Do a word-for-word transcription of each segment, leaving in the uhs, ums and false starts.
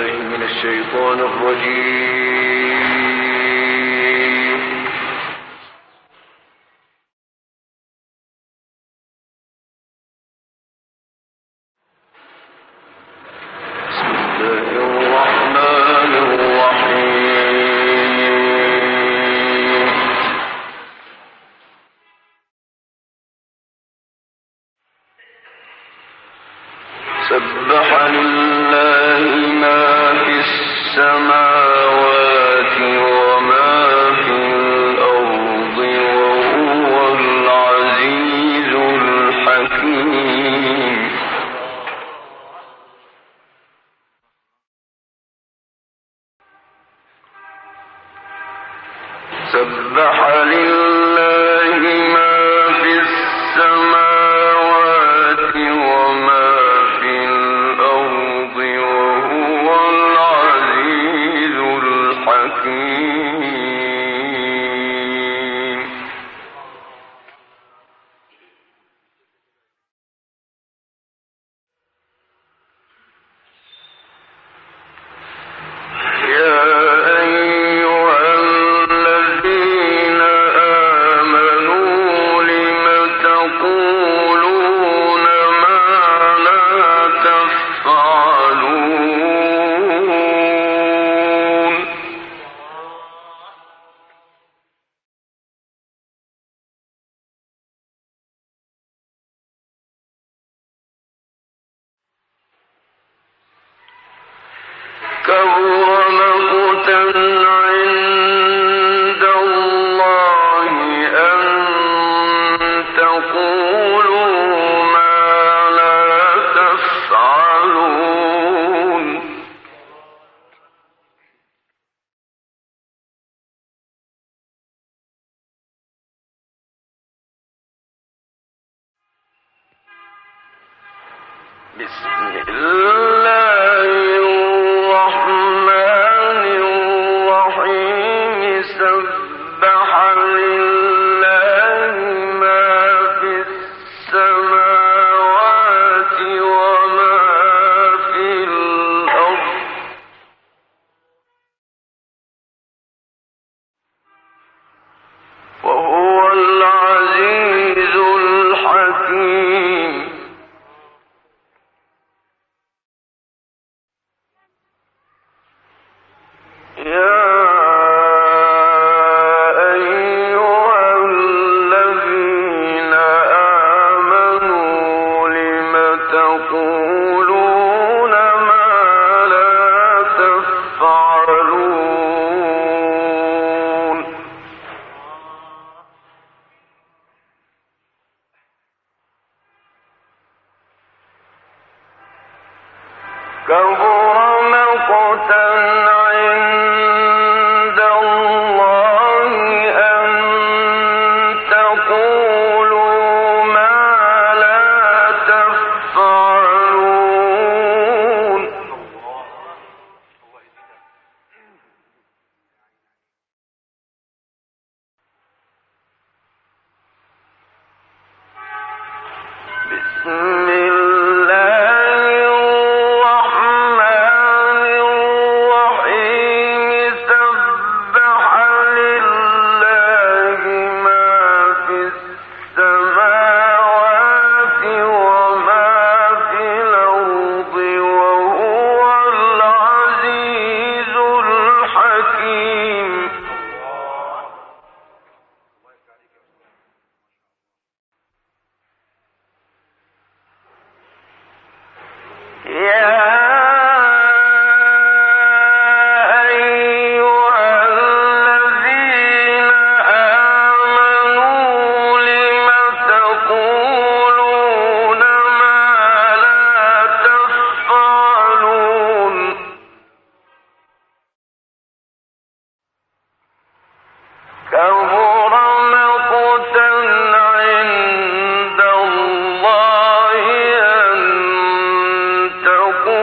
الشيطان الرجيم. بسم الله الرحمن الرحيم. سبح لله ما في السماوات وما في الأرض وهو العزيز الحكيم. سبح لله ما في السماوات وما في الأرض وهو العزيز الحكيم. يا كبر مقتا عند الله أن تقولوا ما لا تفعلون. بسم الله الرحمن الرحيم. سبح لله ما في السماوات وما في الأرض وهو العزيز الحكيم. يا كبر مقتا عند الله أن تقولوا ما لا تفعلون. بسم تقول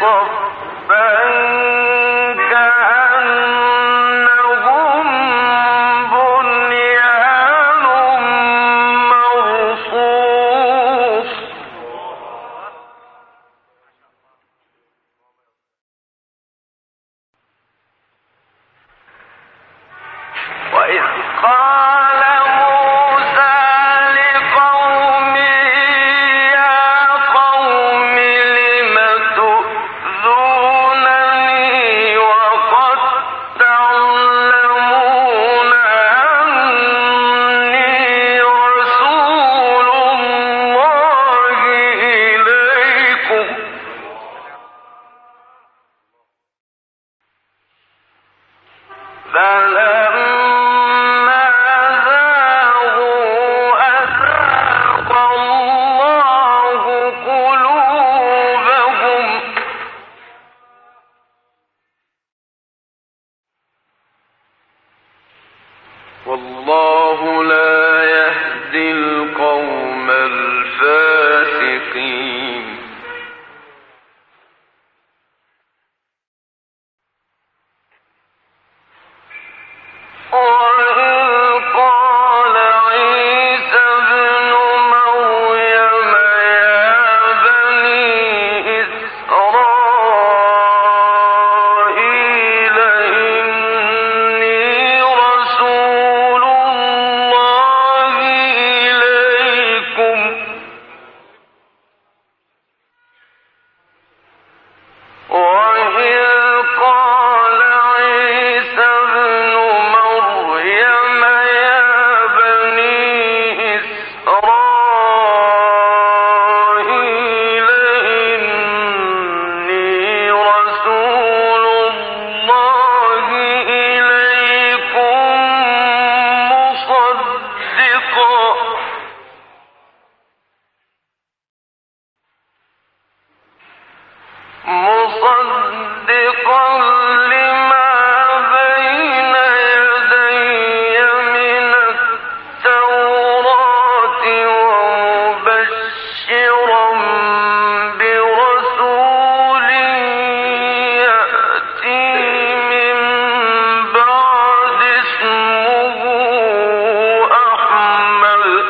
صفا كأنهم بنيان مرصوص وإذ قال موسى لقومه يا قوم لم تؤذونني وقد تعلمون أني رسول الله إليكم فلما زاغوا أزاغ الله قلوبهم والله لا يهدي القوم الفاسقين وإذ قال عيسى ابن مريم يا بني إسرائيل إني رسول الله إليكم وإذ قال عيسى ابن مريم يا بني إسرائيل إني رسول الله إليكم مصدقا مصدقا لما بين يدي من التوراة ومبشرا برسول يأتي من بعد اسمه أحمد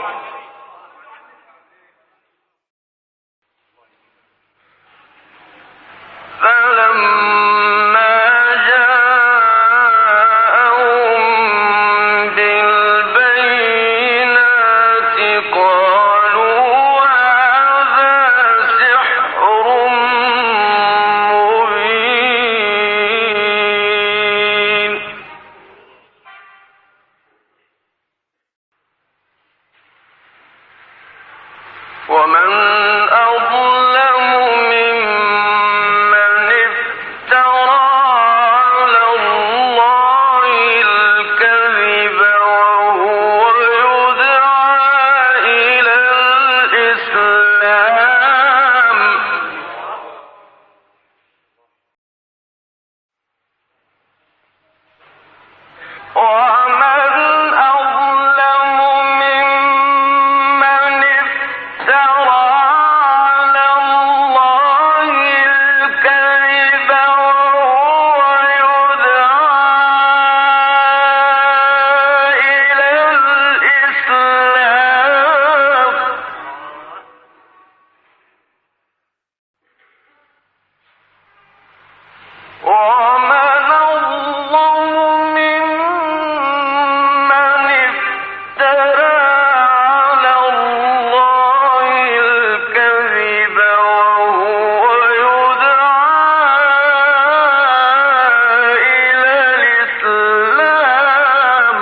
فلما جاءهم بالبينات قالوا هذا سحر مبين ومن أظلم ممن افترى على الله الكذب وهو يدعى إلى الإسلام ومن أظلم ممن افترى على الله الكذب وهو يدعى إلى الإسلام ومن أظلم ممن افترى على الله الكذب وهو يدعى إلى الإسلام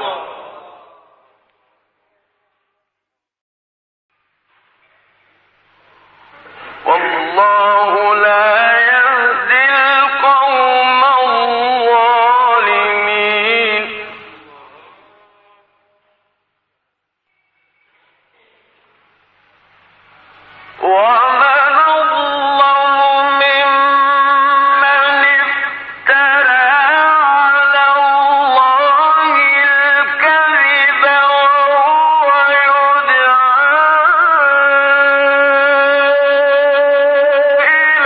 والله لا يهدي القوم الظالمين ومن أظلم ممن افترى على الله الكذب وهو يدعى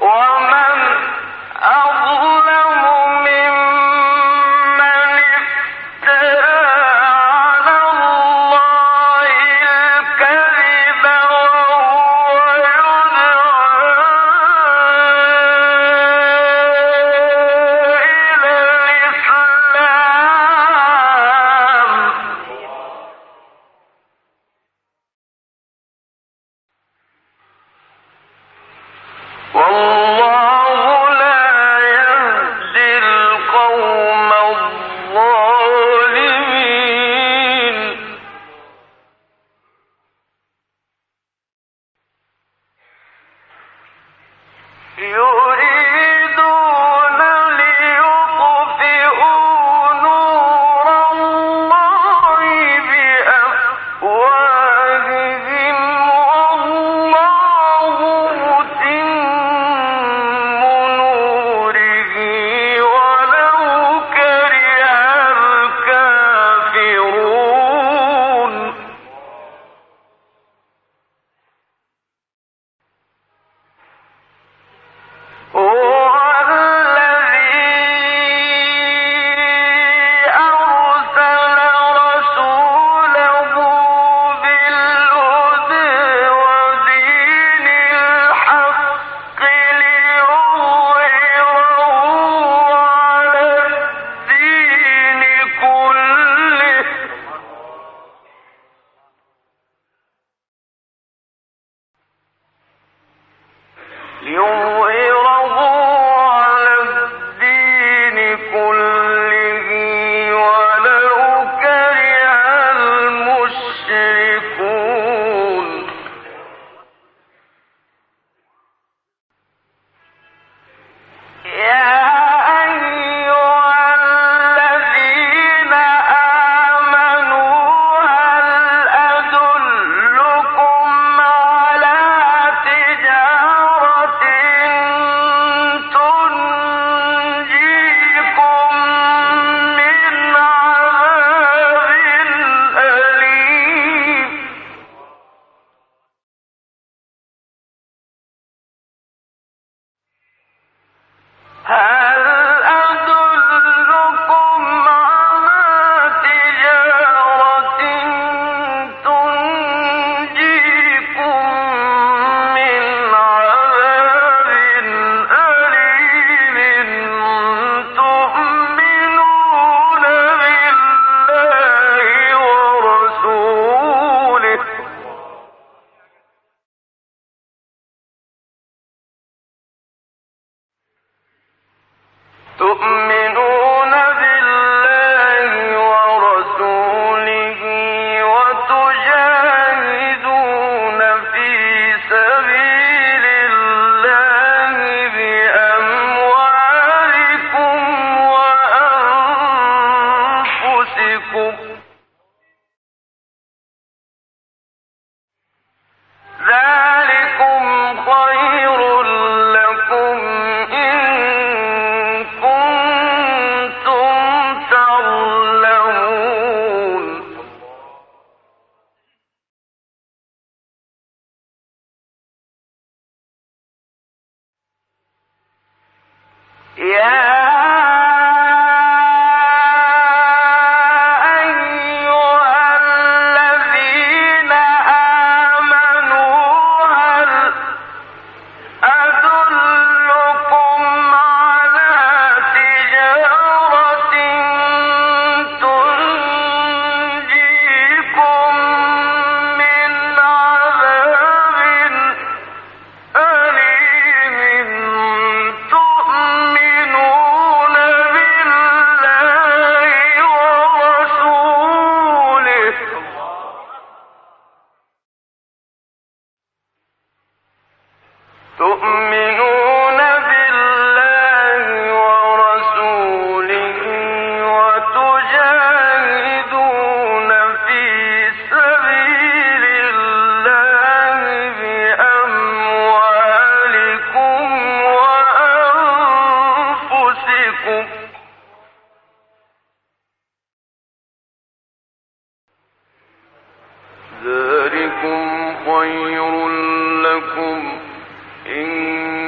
ذلكم خير لكم إن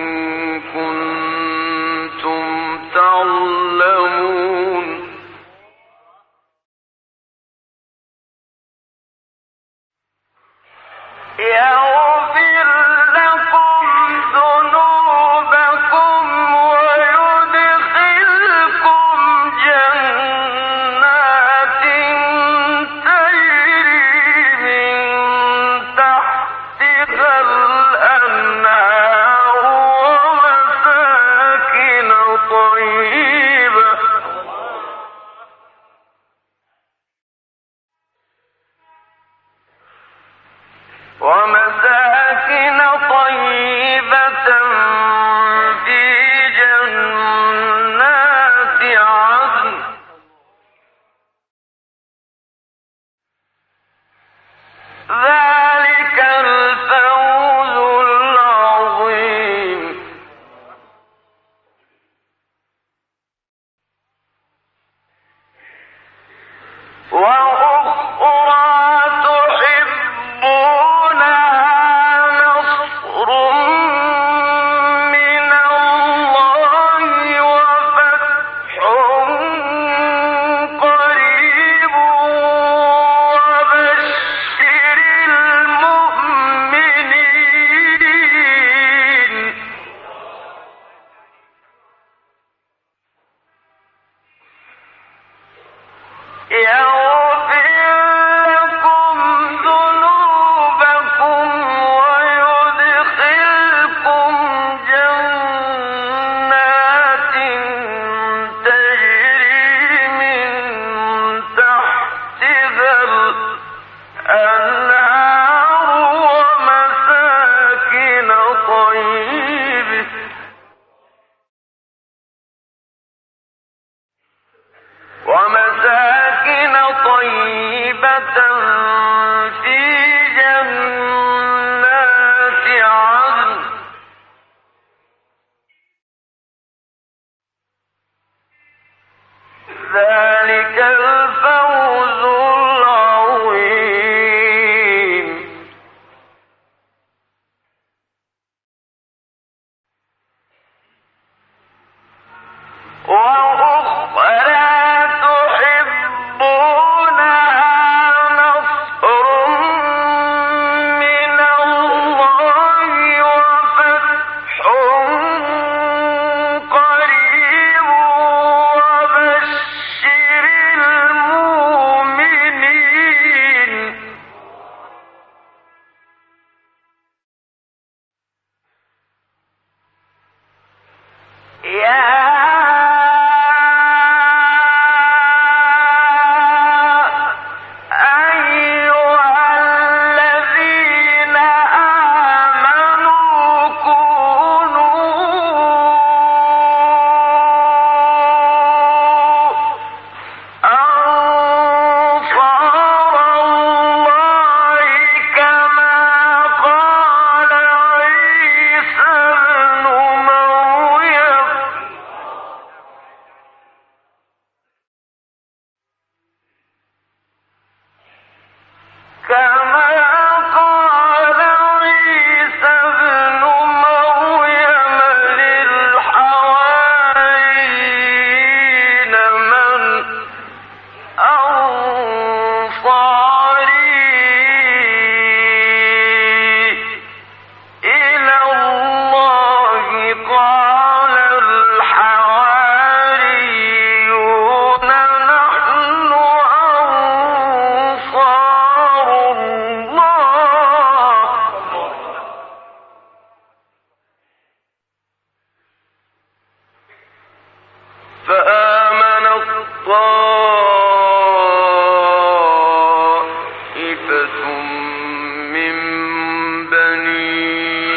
طائفة من بني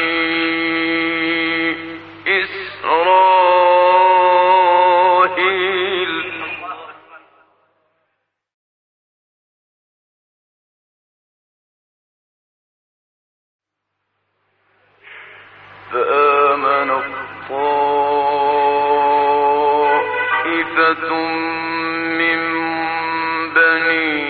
إسرائيل فآمنت طائفة من بني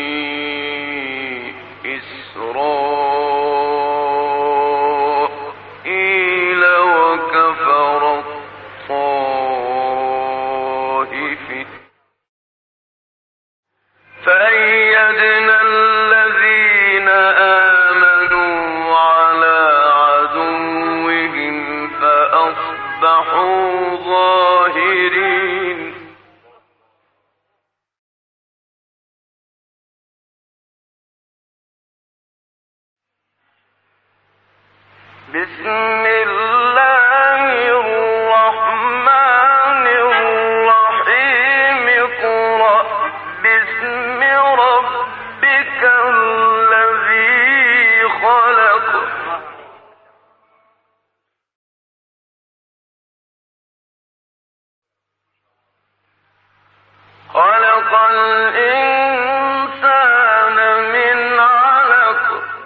إسرائيل وكفرت طائفة فأيدنا الذين آمنوا على عدوهم فأصبحوا ظاهرين بسم الله الرحمن الرحيم اقرأ باسم ربك الذي خلق خلق الإنسان من علق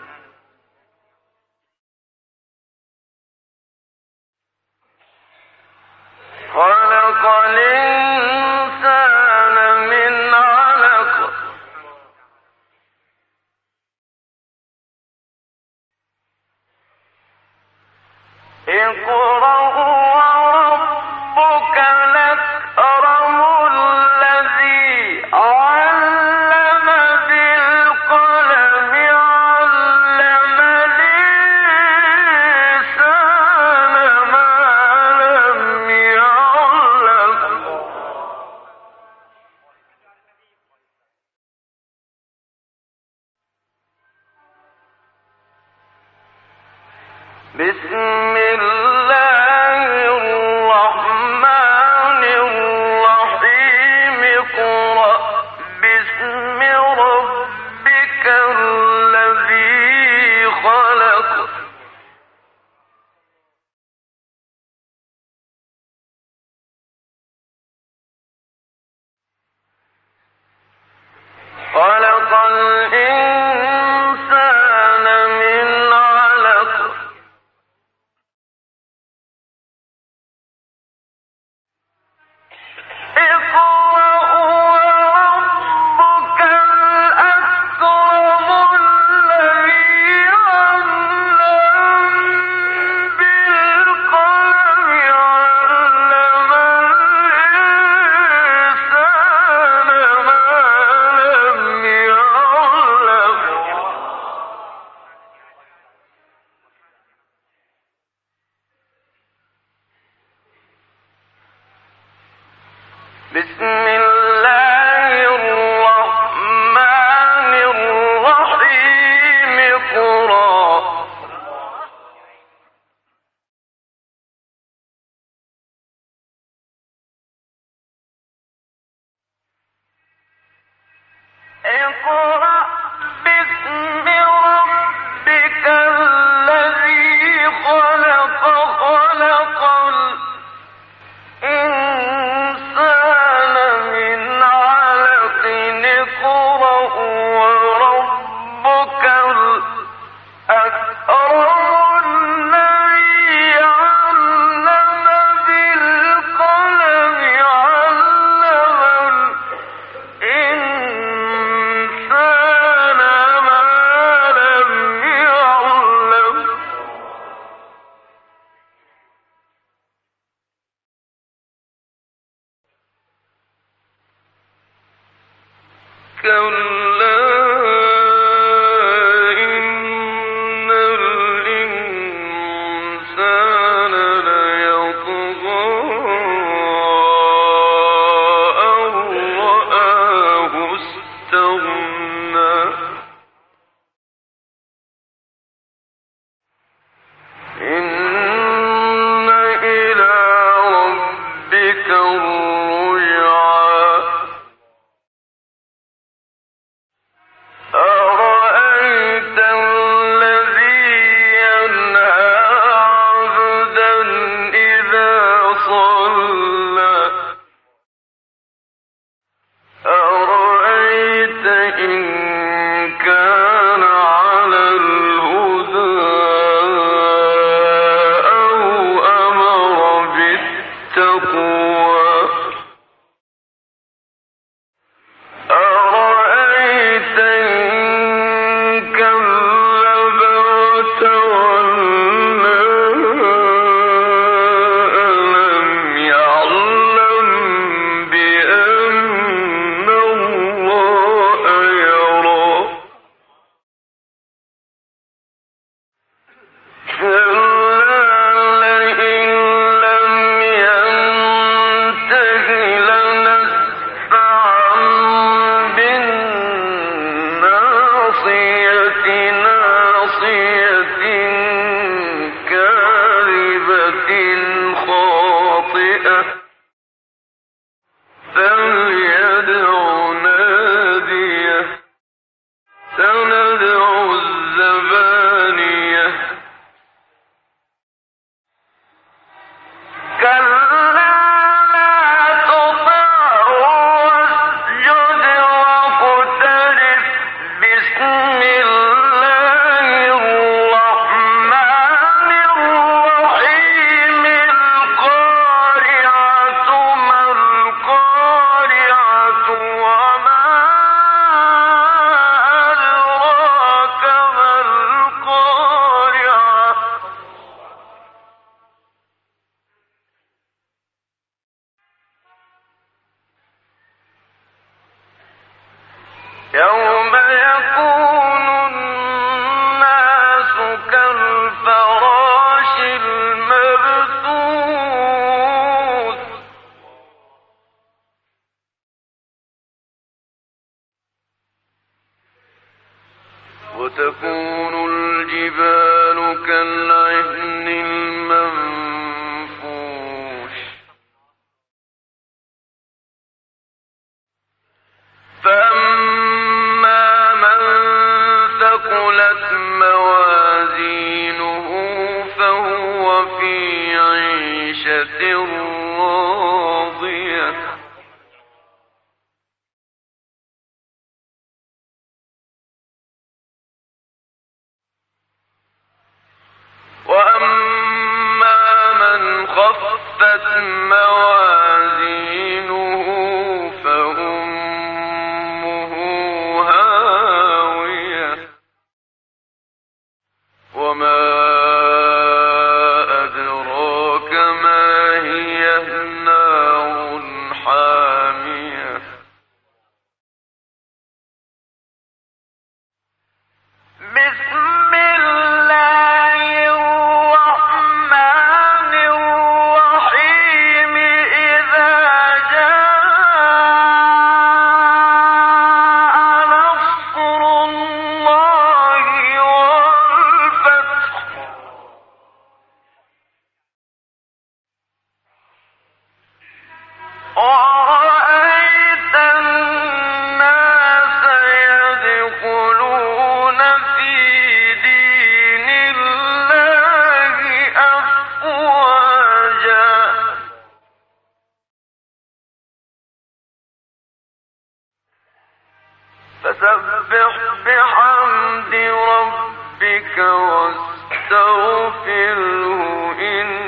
خلق الإنسان من علق اقرأ وربك الأكرم الذي علم بالقلم علم الإنسان ما لم يعلم بسم الله الرحمن الرحيم اقرأ باسم ربك الذي خلق خلق الإنسان من علق بسم الله الرحمن الرحيم اقرأ اقرأ باسم ربك الذي خلق خلق الإنسان من علق اقرأ وربك الأكرم الذي علم بالقلم علم الإنسان ما لم يعلم كلا إن الإنسان ليطغى أن رآه استغنى إن إلى ربك الرجعى تقوى أرأيت إن كذب وتولى ألم يعلم بأن الله يرى فليدع ناديه سندع الزبانية كلا لا تطعه واسجد واقترب بسم الله الرحمن الرحيم القارعة ما القارعة وما أدراك ما القارعة يوم يكون الناس كالفراش المبثوث وتكون الجبال كالعهن المنفوش فأما من ثقلت موازينه فهو في عيشة راضية وأما من خفت موازينه فأمه هاوية وما أدراك ما هي نار حامية بسم الله الرحمن الرحيم إذا جاء نصر الله والفتح ورأيت الناس يدخلون في دين الله أفواجا فسبح بحمد ربك واستغفره إن